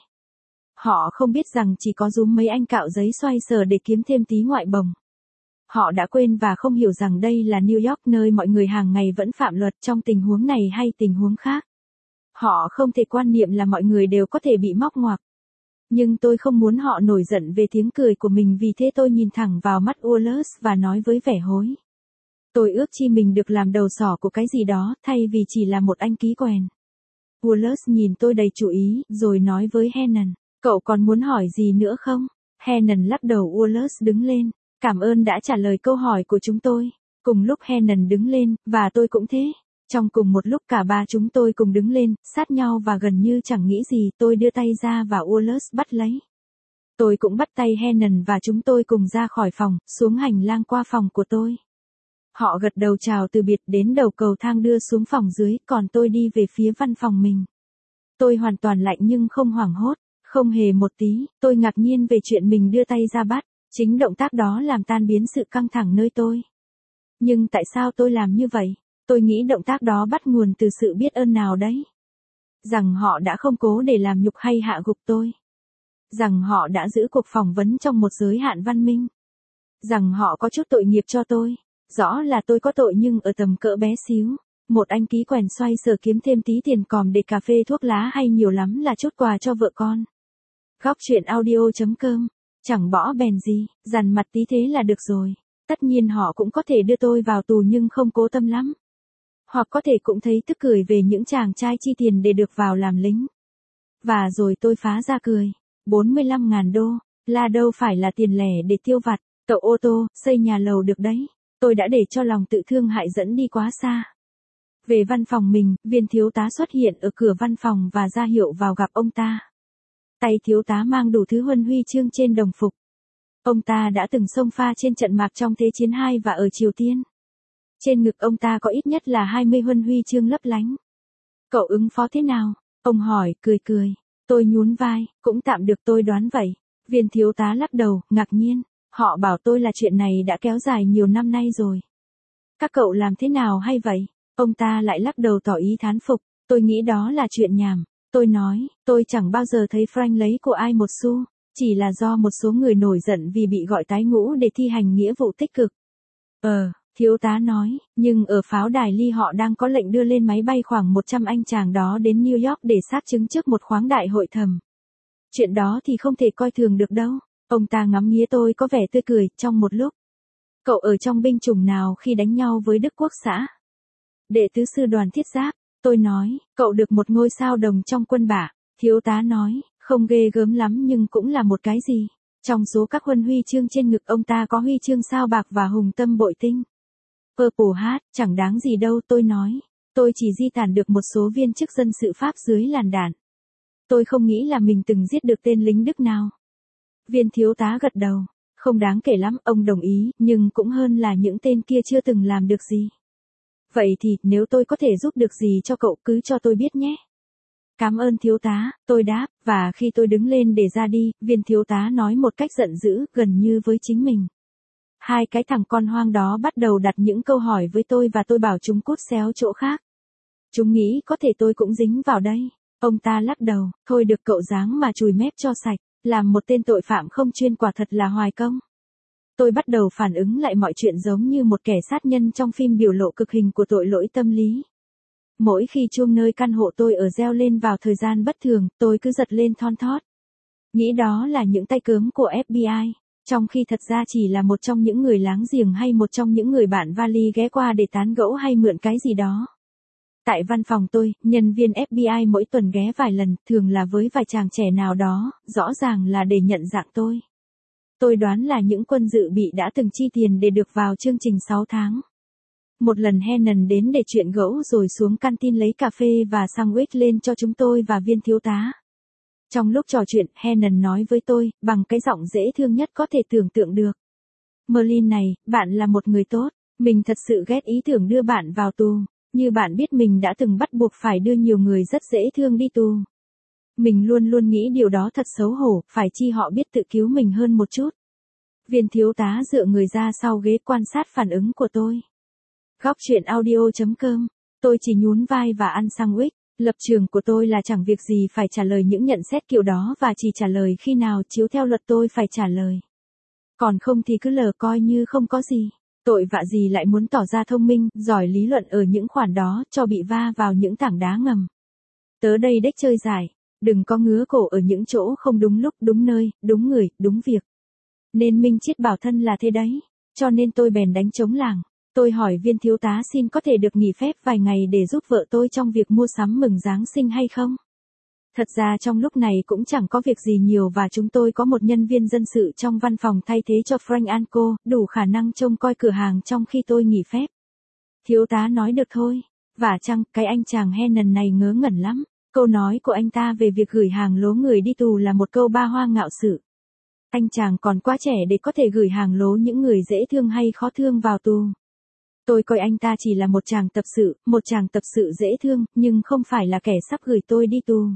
Họ không biết rằng chỉ có dúm mấy anh cạo giấy xoay sở để kiếm thêm tí ngoại bồng. Họ đã quên và không hiểu rằng đây là New York, nơi mọi người hàng ngày vẫn phạm luật trong tình huống này hay tình huống khác. Họ không thể quan niệm là mọi người đều có thể bị móc ngoặc. Nhưng tôi không muốn họ nổi giận về tiếng cười của mình, vì thế tôi nhìn thẳng vào mắt Wallace và nói với vẻ hối. Tôi ước chi mình được làm đầu sỏ của cái gì đó, thay vì chỉ là một anh ký quèn. Wallace nhìn tôi đầy chú ý, rồi nói với Hannon, cậu còn muốn hỏi gì nữa không? Hannon lắc đầu. Wallace đứng lên. Cảm ơn đã trả lời câu hỏi của chúng tôi. Cùng lúc Hannon đứng lên, và tôi cũng thế. Trong cùng một lúc cả ba chúng tôi cùng đứng lên, sát nhau và gần như chẳng nghĩ gì, tôi đưa tay ra và Wallace bắt lấy. Tôi cũng bắt tay Henan và chúng tôi cùng ra khỏi phòng, xuống hành lang qua phòng của tôi. Họ gật đầu chào từ biệt đến đầu cầu thang đưa xuống phòng dưới, còn tôi đi về phía văn phòng mình. Tôi hoàn toàn lạnh nhưng không hoảng hốt, không hề một tí, tôi ngạc nhiên về chuyện mình đưa tay ra bắt, chính động tác đó làm tan biến sự căng thẳng nơi tôi. Nhưng tại sao tôi làm như vậy? Tôi nghĩ động tác đó bắt nguồn từ sự biết ơn nào đấy. Rằng họ đã không cố để làm nhục hay hạ gục tôi. Rằng họ đã giữ cuộc phỏng vấn trong một giới hạn văn minh. Rằng họ có chút tội nghiệp cho tôi. Rõ là tôi có tội nhưng ở tầm cỡ bé xíu. Một anh ký quèn xoay sở kiếm thêm tí tiền còm để cà phê thuốc lá hay nhiều lắm là chút quà cho vợ con. Góc chuyện audio.com. Chẳng bỏ bèn gì, dằn mặt tí thế là được rồi. Tất nhiên họ cũng có thể đưa tôi vào tù nhưng không cố tâm lắm. Hoặc có thể cũng thấy tức cười về những chàng trai chi tiền để được vào làm lính. Và rồi tôi phá ra cười. 45.000 đô, là đâu phải là tiền lẻ để tiêu vặt, cậu ô tô, xây nhà lầu được đấy. Tôi đã để cho lòng tự thương hại dẫn đi quá xa. Về văn phòng mình, viên thiếu tá xuất hiện ở cửa văn phòng và ra hiệu vào gặp ông ta. Tay thiếu tá mang đủ thứ huân huy chương trên đồng phục. Ông ta đã từng xông pha trên trận mạc trong Thế chiến II và ở Triều Tiên. Trên ngực ông ta có ít nhất là 20 huân huy chương lấp lánh. Cậu ứng phó thế nào? Ông hỏi, cười cười. Tôi nhún vai, cũng tạm được tôi đoán vậy. Viên thiếu tá lắc đầu, ngạc nhiên. Họ bảo tôi là chuyện này đã kéo dài nhiều năm nay rồi. Các cậu làm thế nào hay vậy? Ông ta lại lắc đầu tỏ ý thán phục. Tôi nghĩ đó là chuyện nhảm. Tôi nói, tôi chẳng bao giờ thấy Frank lấy của ai một xu. Chỉ là do một số người nổi giận vì bị gọi tái ngũ để thi hành nghĩa vụ tích cực. Thiếu tá nói, nhưng ở pháo đài Ly họ đang có lệnh đưa lên máy bay khoảng 100 anh chàng đó đến New York để xác chứng trước một khoáng đại hội thẩm. Chuyện đó thì không thể coi thường được đâu. Ông ta ngắm nghía tôi có vẻ tươi cười, trong một lúc. Cậu ở trong binh chủng nào khi đánh nhau với Đức Quốc xã? Đệ tứ sư đoàn thiết giáp. Tôi nói, cậu được một ngôi sao đồng trong quân bạ. Thiếu tá nói, không ghê gớm lắm nhưng cũng là một cái gì. Trong số các huân huy chương trên ngực ông ta có huy chương sao bạc và hùng tâm bội tinh. Purple Heart, chẳng đáng gì đâu tôi nói. Tôi chỉ di tản được một số viên chức dân sự Pháp dưới làn đạn. Tôi không nghĩ là mình từng giết được tên lính Đức nào. Viên thiếu tá gật đầu. Không đáng kể lắm, ông đồng ý, nhưng cũng hơn là những tên kia chưa từng làm được gì. Vậy thì, nếu tôi có thể giúp được gì cho cậu cứ cho tôi biết nhé. Cảm ơn thiếu tá, tôi đáp, và khi tôi đứng lên để ra đi, viên thiếu tá nói một cách giận dữ, gần như với chính mình. Hai cái thằng con hoang đó bắt đầu đặt những câu hỏi với tôi và tôi bảo chúng cút xéo chỗ khác. Chúng nghĩ có thể tôi cũng dính vào đây. Ông ta lắc đầu, thôi được cậu dáng mà chùi mép cho sạch, làm một tên tội phạm không chuyên quả thật là hoài công. Tôi bắt đầu phản ứng lại mọi chuyện giống như một kẻ sát nhân trong phim biểu lộ cực hình của tội lỗi tâm lý. Mỗi khi chuông nơi căn hộ tôi ở reo lên vào thời gian bất thường, tôi cứ giật lên thon thót. Nghĩ đó là những tay cớm của FBI, trong khi thật ra chỉ là một trong những người láng giềng hay một trong những người bạn vali ghé qua để tán gẫu hay mượn cái gì đó. Tại văn phòng tôi, nhân viên FBI mỗi tuần ghé vài lần, thường là với vài chàng trẻ nào đó, rõ ràng là để nhận dạng tôi. Tôi đoán là những quân dự bị đã từng chi tiền để được vào chương trình 6 tháng. Một lần Henan đến để chuyện gẫu rồi xuống canteen lấy cà phê và sandwich lên cho chúng tôi và viên thiếu tá. Trong lúc trò chuyện, Henan nói với tôi, bằng cái giọng dễ thương nhất có thể tưởng tượng được. Merlin này, bạn là một người tốt. Mình thật sự ghét ý tưởng đưa bạn vào tù. Như bạn biết mình đã từng bắt buộc phải đưa nhiều người rất dễ thương đi tù. Mình luôn luôn nghĩ điều đó thật xấu hổ, phải chi họ biết tự cứu mình hơn một chút. Viên thiếu tá dựa người ra sau ghế quan sát phản ứng của tôi. Góc chuyện audio.com. Tôi chỉ nhún vai và ăn sandwich. Lập trường của tôi là chẳng việc gì phải trả lời những nhận xét kiểu đó và chỉ trả lời khi nào chiếu theo luật tôi phải trả lời. Còn không thì cứ lờ coi như không có gì. Tội vạ gì lại muốn tỏ ra thông minh, giỏi lý luận ở những khoản đó, cho bị va vào những tảng đá ngầm. Tớ đây đếch chơi giải. Đừng có ngứa cổ ở những chỗ không đúng lúc, đúng nơi, đúng người, đúng việc. Nên Minh Chiết bảo thân là thế đấy. Cho nên tôi bèn đánh trống làng. Tôi hỏi viên thiếu tá xin có thể được nghỉ phép vài ngày để giúp vợ tôi trong việc mua sắm mừng Giáng sinh hay không? Thật ra trong lúc này cũng chẳng có việc gì nhiều và chúng tôi có một nhân viên dân sự trong văn phòng thay thế cho Frank Anco, đủ khả năng trông coi cửa hàng trong khi tôi nghỉ phép. Thiếu tá nói được thôi. Và chăng, cái anh chàng Henan này ngớ ngẩn lắm. Câu nói của anh ta về việc gửi hàng lố người đi tù là một câu ba hoa ngạo sự. Anh chàng còn quá trẻ để có thể gửi hàng lố những người dễ thương hay khó thương vào tù. Tôi coi anh ta chỉ là một chàng tập sự dễ thương, nhưng không phải là kẻ sắp gửi tôi đi tù.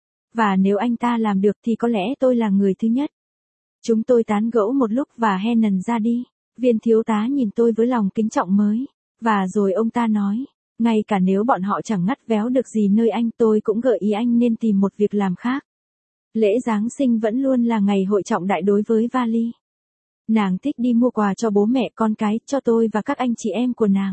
Và nếu anh ta làm được thì có lẽ tôi là người thứ nhất. Chúng tôi tán gẫu một lúc và Henan ra đi. Viên thiếu tá nhìn tôi với lòng kính trọng mới. Và rồi ông ta nói, ngay cả nếu bọn họ chẳng ngắt véo được gì nơi anh, tôi cũng gợi ý anh nên tìm một việc làm khác. Lễ Giáng sinh vẫn luôn là ngày hội trọng đại đối với Vali. Nàng thích đi mua quà cho bố mẹ con cái, cho tôi và các anh chị em của nàng.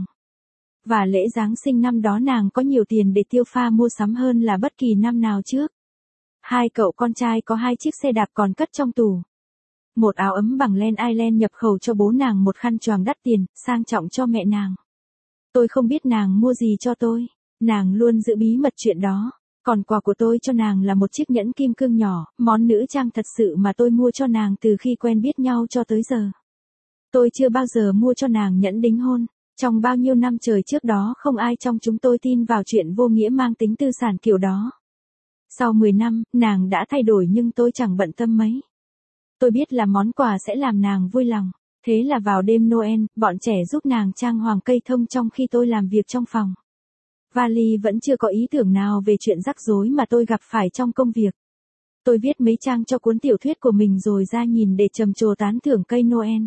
Và lễ Giáng sinh năm đó nàng có nhiều tiền để tiêu pha mua sắm hơn là bất kỳ năm nào trước. Hai cậu con trai có 2 chiếc xe đạp còn cất trong tủ. Một áo ấm bằng len Ireland nhập khẩu cho bố nàng, một khăn choàng đắt tiền, sang trọng cho mẹ nàng. Tôi không biết nàng mua gì cho tôi. Nàng luôn giữ bí mật chuyện đó. Còn quà của tôi cho nàng là một chiếc nhẫn kim cương nhỏ, món nữ trang thật sự mà tôi mua cho nàng từ khi quen biết nhau cho tới giờ. Tôi chưa bao giờ mua cho nàng nhẫn đính hôn. Trong bao nhiêu năm trời trước đó không ai trong chúng tôi tin vào chuyện vô nghĩa mang tính tư sản kiểu đó. Sau 10 năm, nàng đã thay đổi nhưng tôi chẳng bận tâm mấy. Tôi biết là món quà sẽ làm nàng vui lòng. Thế là vào đêm Noel, bọn trẻ giúp nàng trang hoàng cây thông trong khi tôi làm việc trong phòng. Vali vẫn chưa có ý tưởng nào về chuyện rắc rối mà tôi gặp phải trong công việc. Tôi viết mấy trang cho cuốn tiểu thuyết của mình rồi ra nhìn để trầm trồ tán thưởng cây Noel.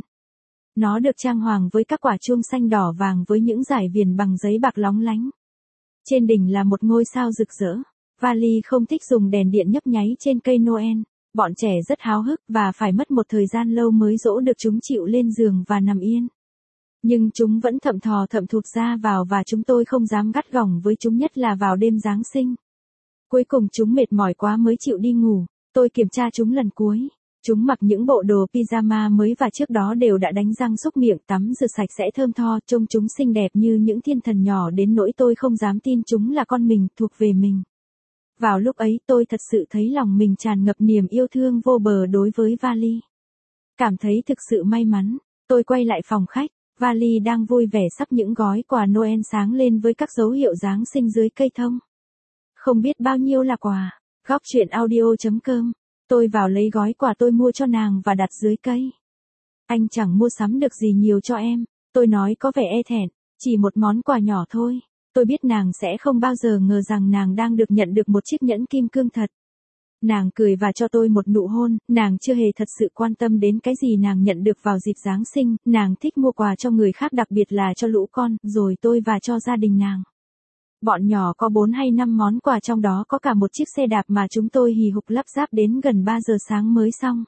Nó được trang hoàng với các quả chuông xanh đỏ vàng với những dải viền bằng giấy bạc lóng lánh. Trên đỉnh là một ngôi sao rực rỡ. Vali không thích dùng đèn điện nhấp nháy trên cây Noel. Bọn trẻ rất háo hức và phải mất một thời gian lâu mới dỗ được chúng chịu lên giường và nằm yên. Nhưng chúng vẫn thậm thụt ra vào và chúng tôi không dám gắt gỏng với chúng, nhất là vào đêm Giáng sinh. Cuối cùng chúng mệt mỏi quá mới chịu đi ngủ. Tôi kiểm tra chúng lần cuối. Chúng mặc những bộ đồ pyjama mới và trước đó đều đã đánh răng súc miệng, tắm rửa sạch sẽ thơm tho, trông chúng xinh đẹp như những thiên thần nhỏ đến nỗi tôi không dám tin chúng là con mình, thuộc về mình. Vào lúc ấy tôi thật sự thấy lòng mình tràn ngập niềm yêu thương vô bờ đối với Vali. Cảm thấy thực sự may mắn. Tôi quay lại phòng khách. Vali đang vui vẻ sắp những gói quà Noel sáng lên với các dấu hiệu Giáng sinh dưới cây thông. Không biết bao nhiêu là quà. Góc truyện audio.com. Tôi vào lấy gói quà tôi mua cho nàng và đặt dưới cây. Anh chẳng mua sắm được gì nhiều cho em. Tôi nói có vẻ e thẹn. Chỉ một món quà nhỏ thôi. Tôi biết nàng sẽ không bao giờ ngờ rằng nàng đang được nhận được một chiếc nhẫn kim cương thật. Nàng cười và cho tôi một nụ hôn, nàng chưa hề thật sự quan tâm đến cái gì nàng nhận được vào dịp Giáng sinh, nàng thích mua quà cho người khác, đặc biệt là cho lũ con, rồi tôi và cho gia đình nàng. Bọn nhỏ có 4 hay 5 món quà, trong đó có cả một chiếc xe đạp mà chúng tôi hì hục lắp ráp đến gần 3 giờ sáng mới xong.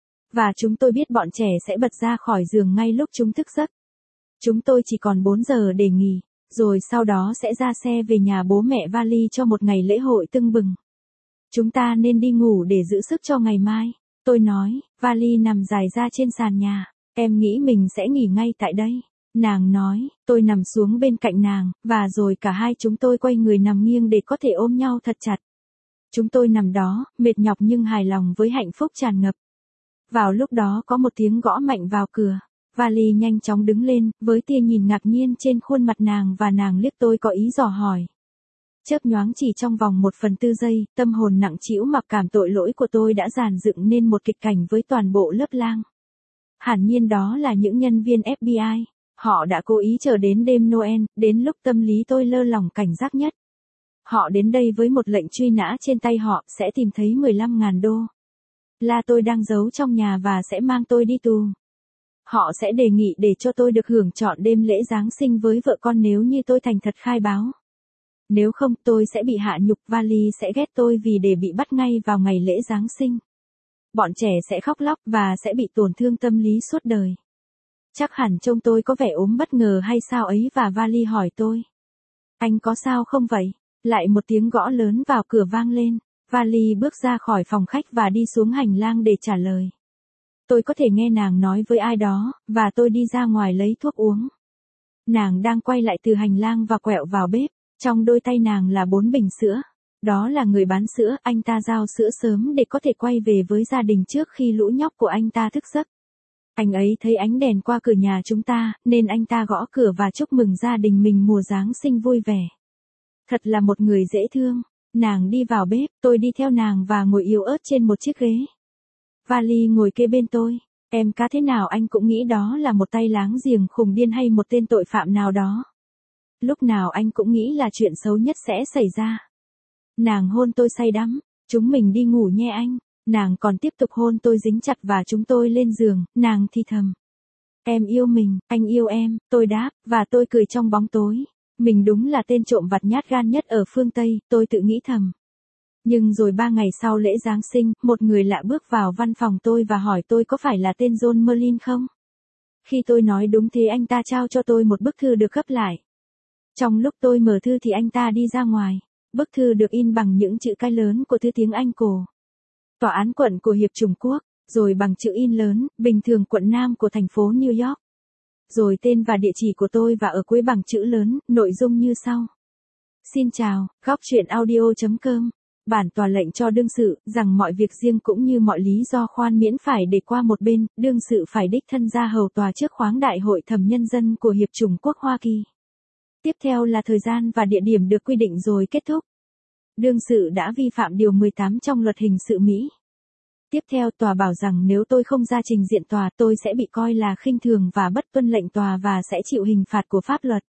Và chúng tôi biết bọn trẻ sẽ bật ra khỏi giường ngay lúc chúng thức giấc. Chúng tôi chỉ còn 4 giờ để nghỉ, rồi sau đó sẽ ra xe về nhà bố mẹ Vali cho một ngày lễ hội tưng bừng. Chúng ta nên đi ngủ để giữ sức cho ngày mai. Tôi nói. Vali nằm dài ra trên sàn nhà. Em nghĩ mình sẽ nghỉ ngay tại đây. Nàng nói. Tôi nằm xuống bên cạnh nàng, và rồi cả hai chúng tôi quay người nằm nghiêng để có thể ôm nhau thật chặt. Chúng tôi nằm đó, mệt nhọc nhưng hài lòng với hạnh phúc tràn ngập. Vào lúc đó có một tiếng gõ mạnh vào cửa. Vali nhanh chóng đứng lên, với tia nhìn ngạc nhiên trên khuôn mặt nàng, và nàng liếc tôi có ý dò hỏi. Chớp nhoáng chỉ trong vòng 1/4 giây, tâm hồn nặng trĩu mặc cảm tội lỗi của tôi đã dàn dựng nên một kịch cảnh với toàn bộ lớp lang. Hẳn nhiên đó là những nhân viên FBI. Họ đã cố ý chờ đến đêm Noel, đến lúc tâm lý tôi lơ lỏng cảnh giác nhất. Họ đến đây với một lệnh truy nã trên tay, họ sẽ tìm thấy 15.000 đô. Là tôi đang giấu trong nhà và sẽ mang tôi đi tù. Họ sẽ đề nghị để cho tôi được hưởng trọn đêm lễ Giáng sinh với vợ con nếu như tôi thành thật khai báo. Nếu không, tôi sẽ bị hạ nhục, Vali sẽ ghét tôi vì để bị bắt ngay vào ngày lễ Giáng sinh. Bọn trẻ sẽ khóc lóc và sẽ bị tổn thương tâm lý suốt đời. Chắc hẳn trông tôi có vẻ ốm bất ngờ hay sao ấy, và Vali hỏi tôi. Anh có sao không vậy? Lại một tiếng gõ lớn vào cửa vang lên. Vali bước ra khỏi phòng khách và đi xuống hành lang để trả lời. Tôi có thể nghe nàng nói với ai đó, và tôi đi ra ngoài lấy thuốc uống. Nàng đang quay lại từ hành lang và quẹo vào bếp. Trong đôi tay nàng là 4 bình sữa. Đó là người bán sữa, anh ta giao sữa sớm để có thể quay về với gia đình trước khi lũ nhóc của anh ta thức giấc. Anh ấy thấy ánh đèn qua cửa nhà chúng ta, nên anh ta gõ cửa và chúc mừng gia đình mình mùa Giáng sinh vui vẻ. Thật là một người dễ thương. Nàng đi vào bếp, tôi đi theo nàng và ngồi yếu ớt trên một chiếc ghế. Vali ngồi kế bên tôi. Em cá thế nào anh cũng nghĩ đó là một tay láng giềng khùng điên hay một tên tội phạm nào đó. Lúc nào anh cũng nghĩ là chuyện xấu nhất sẽ xảy ra. Nàng hôn tôi say đắm. Chúng mình đi ngủ nhé anh. Nàng còn tiếp tục hôn tôi dính chặt và chúng tôi lên giường, nàng thì thầm. Em yêu mình, anh yêu em, tôi đáp, và tôi cười trong bóng tối. Mình đúng là tên trộm vặt nhát gan nhất ở phương Tây, tôi tự nghĩ thầm. Nhưng rồi 3 ngày sau lễ Giáng sinh, một người lạ bước vào văn phòng tôi và hỏi tôi có phải là tên John Merlin không? Khi tôi nói đúng thế anh ta trao cho tôi một bức thư được gấp lại. Trong lúc tôi mở thư thì anh ta đi ra ngoài. Bức thư được in bằng những chữ cái lớn của thứ tiếng Anh cổ. Tòa án quận của Hiệp Chủng Quốc, rồi bằng chữ in lớn, bình thường quận Nam của thành phố New York. Rồi tên và địa chỉ của tôi và ở cuối bằng chữ lớn, nội dung như sau. Xin chào, góc truyện audio.com. Bản tòa lệnh cho đương sự, rằng mọi việc riêng cũng như mọi lý do khoan miễn phải để qua một bên, đương sự phải đích thân ra hầu tòa trước khoáng đại hội thẩm nhân dân của Hiệp Chủng Quốc Hoa Kỳ. Tiếp theo là thời gian và địa điểm được quy định rồi kết thúc. Đương sự đã vi phạm điều 18 trong luật hình sự Mỹ. Tiếp theo tòa bảo rằng nếu tôi không ra trình diện tòa tôi sẽ bị coi là khinh thường và bất tuân lệnh tòa và sẽ chịu hình phạt của pháp luật.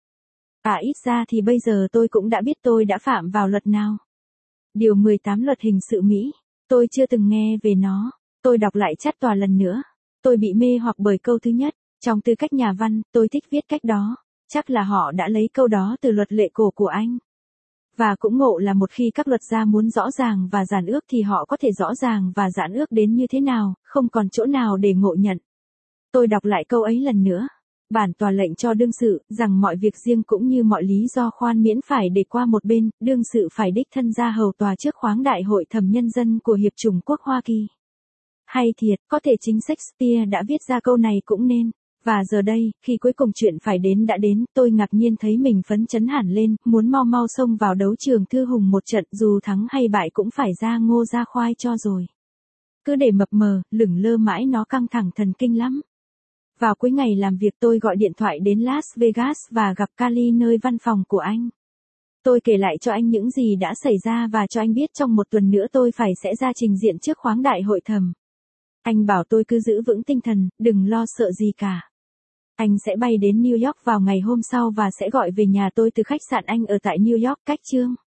Ít ra thì bây giờ tôi cũng đã biết tôi đã phạm vào luật nào. Điều 18 luật hình sự Mỹ. Tôi chưa từng nghe về nó. Tôi đọc lại chắt tòa lần nữa. Tôi bị mê hoặc bởi câu thứ nhất. Trong tư cách nhà văn, tôi thích viết cách đó. Chắc là họ đã lấy câu đó từ luật lệ cổ của Anh. Và cũng ngộ là một khi các luật gia muốn rõ ràng và giản ước thì họ có thể rõ ràng và giản ước đến như thế nào, không còn chỗ nào để ngộ nhận. Tôi đọc lại câu ấy lần nữa. Bản tòa lệnh cho đương sự, rằng mọi việc riêng cũng như mọi lý do khoan miễn phải để qua một bên, đương sự phải đích thân ra hầu tòa trước khoáng đại hội thẩm nhân dân của Hiệp Chủng Quốc Hoa Kỳ. Hay thiệt, có thể chính Shakespeare đã viết ra câu này cũng nên. Và giờ đây, khi cuối cùng chuyện phải đến đã đến, tôi ngạc nhiên thấy mình phấn chấn hẳn lên, muốn mau mau xông vào đấu trường thư hùng một trận, dù thắng hay bại cũng phải ra ngô ra khoai cho rồi. Cứ để mập mờ, lửng lơ mãi nó căng thẳng thần kinh lắm. Vào cuối ngày làm việc tôi gọi điện thoại đến Las Vegas và gặp Carly nơi văn phòng của anh. Tôi kể lại cho anh những gì đã xảy ra và cho anh biết trong một tuần nữa tôi sẽ ra trình diện trước khoáng đại hội thẩm. Anh bảo tôi cứ giữ vững tinh thần, đừng lo sợ gì cả. Anh sẽ bay đến New York vào ngày hôm sau và sẽ gọi về nhà tôi từ khách sạn anh ở tại New York cách chương.